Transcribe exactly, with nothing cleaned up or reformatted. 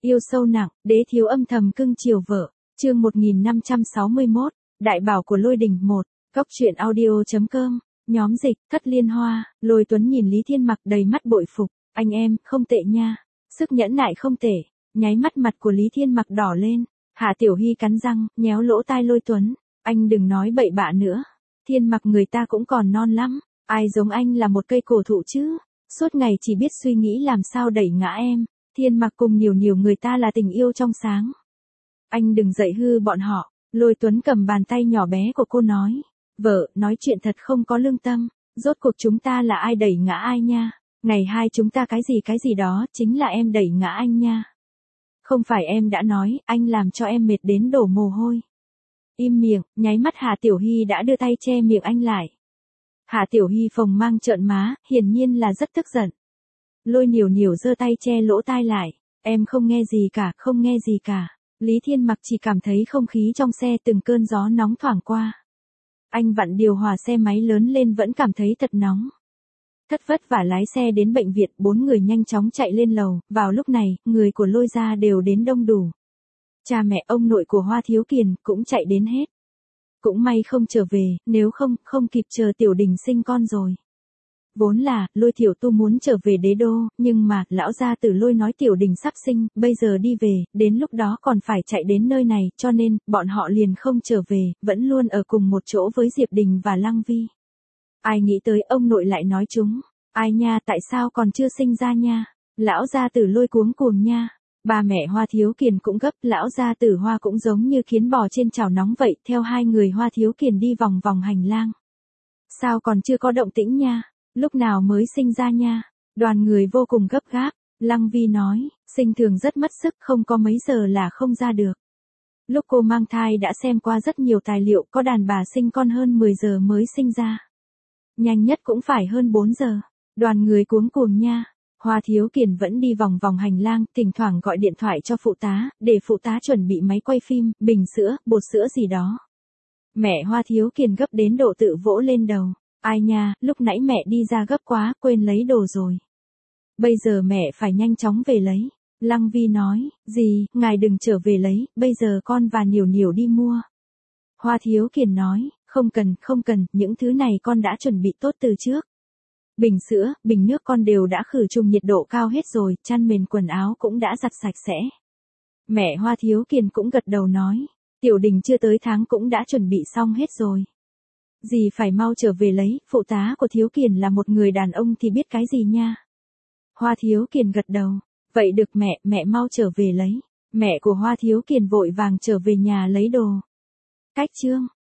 Yêu sâu nặng, đế thiếu âm thầm cưng chiều vợ. Chương một nghìn năm trăm sáu mươi mốt, Đại bảo của Lôi Đình một, Góc truyện audio chấm com, nhóm dịch, Thất Liên Hoa. Lôi Tuấn nhìn Lý Thiên Mặc đầy mắt bội phục, anh em, không tệ nha, sức nhẫn nại không tệ. Nháy mắt mặt của Lý Thiên Mặc đỏ lên. Hạ Tiểu Hy cắn răng, nhéo lỗ tai Lôi Tuấn, anh đừng nói bậy bạ nữa. Thiên Mặc người ta cũng còn non lắm, ai giống anh là một cây cổ thụ chứ, suốt ngày chỉ biết suy nghĩ làm sao đẩy ngã em. Thiên Mặc cùng nhiều nhiều người ta là tình yêu trong sáng. Anh đừng dạy hư bọn họ. Lôi Tuấn cầm bàn tay nhỏ bé của cô nói, vợ, nói chuyện thật không có lương tâm, rốt cuộc chúng ta là ai đẩy ngã ai nha. Ngày hai chúng ta cái gì cái gì đó, chính là em đẩy ngã anh nha. Không phải em đã nói, anh làm cho em mệt đến đổ mồ hôi. Im miệng, nháy mắt Hà Tiểu Hy đã đưa tay che miệng anh lại. Hà Tiểu Hy phồng mang trợn má, hiển nhiên là rất tức giận. Lôi Nhiều Nhiều giơ tay che lỗ tai lại, em không nghe gì cả, không nghe gì cả. Lý Thiên Mặc chỉ cảm thấy không khí trong xe từng cơn gió nóng thoảng qua. Anh vặn điều hòa xe máy lớn lên vẫn cảm thấy thật nóng. Thất vất vả lái xe đến bệnh viện, bốn người nhanh chóng chạy lên lầu. Vào lúc này, người của Lôi gia đều đến đông đủ. Cha mẹ ông nội của Hoa Thiếu Kiền cũng chạy đến hết. Cũng may không trở về, nếu không, không kịp chờ Tiểu Đình sinh con rồi. Vốn là, Lôi Tiểu Tu muốn trở về đế đô, nhưng mà, lão gia tử Lôi nói Tiểu Đình sắp sinh, bây giờ đi về, đến lúc đó còn phải chạy đến nơi này, cho nên, bọn họ liền không trở về, vẫn luôn ở cùng một chỗ với Diệp Đình và Lăng Vi. Ai nghĩ tới ông nội lại nói chúng, ai nha, tại sao còn chưa sinh ra nha, lão gia tử Lôi cuống cuồng nha. Ba mẹ Hoa Thiếu Kiền cũng gấp, lão gia tử Hoa cũng giống như kiến bò trên chảo nóng vậy, theo hai người Hoa Thiếu Kiền đi vòng vòng hành lang. Sao còn chưa có động tĩnh nha? Lúc nào mới sinh ra nha? Đoàn người vô cùng gấp gáp. Lăng Vi nói, sinh thường rất mất sức, không có mấy giờ là không ra được. Lúc cô mang thai đã xem qua rất nhiều tài liệu, có đàn bà sinh con hơn mười giờ mới sinh ra. Nhanh nhất cũng phải hơn bốn giờ. Đoàn người cuống cuồng nha. Hoa Thiếu Kiền vẫn đi vòng vòng hành lang, thỉnh thoảng gọi điện thoại cho phụ tá, để phụ tá chuẩn bị máy quay phim, bình sữa, bột sữa gì đó. Mẹ Hoa Thiếu Kiền gấp đến độ tự vỗ lên đầu. Ai nha, lúc nãy mẹ đi ra gấp quá, quên lấy đồ rồi. Bây giờ mẹ phải nhanh chóng về lấy. Lăng Vi nói, gì, ngài đừng trở về lấy, bây giờ con và Nhiều Nhiều đi mua. Hoa Thiếu Kiền nói, không cần, không cần, những thứ này con đã chuẩn bị tốt từ trước. Bình sữa, bình nước con đều đã khử trùng nhiệt độ cao hết rồi, chăn mền quần áo cũng đã giặt sạch sẽ. Mẹ Hoa Thiếu Kiền cũng gật đầu nói, Tiểu Đình chưa tới tháng cũng đã chuẩn bị xong hết rồi. Dì phải mau trở về lấy, phụ tá của Thiếu Kiền là một người đàn ông thì biết cái gì nha. Hoa Thiếu Kiền gật đầu, vậy được mẹ, mẹ mau trở về lấy. Mẹ của Hoa Thiếu Kiền vội vàng trở về nhà lấy đồ. Cách chương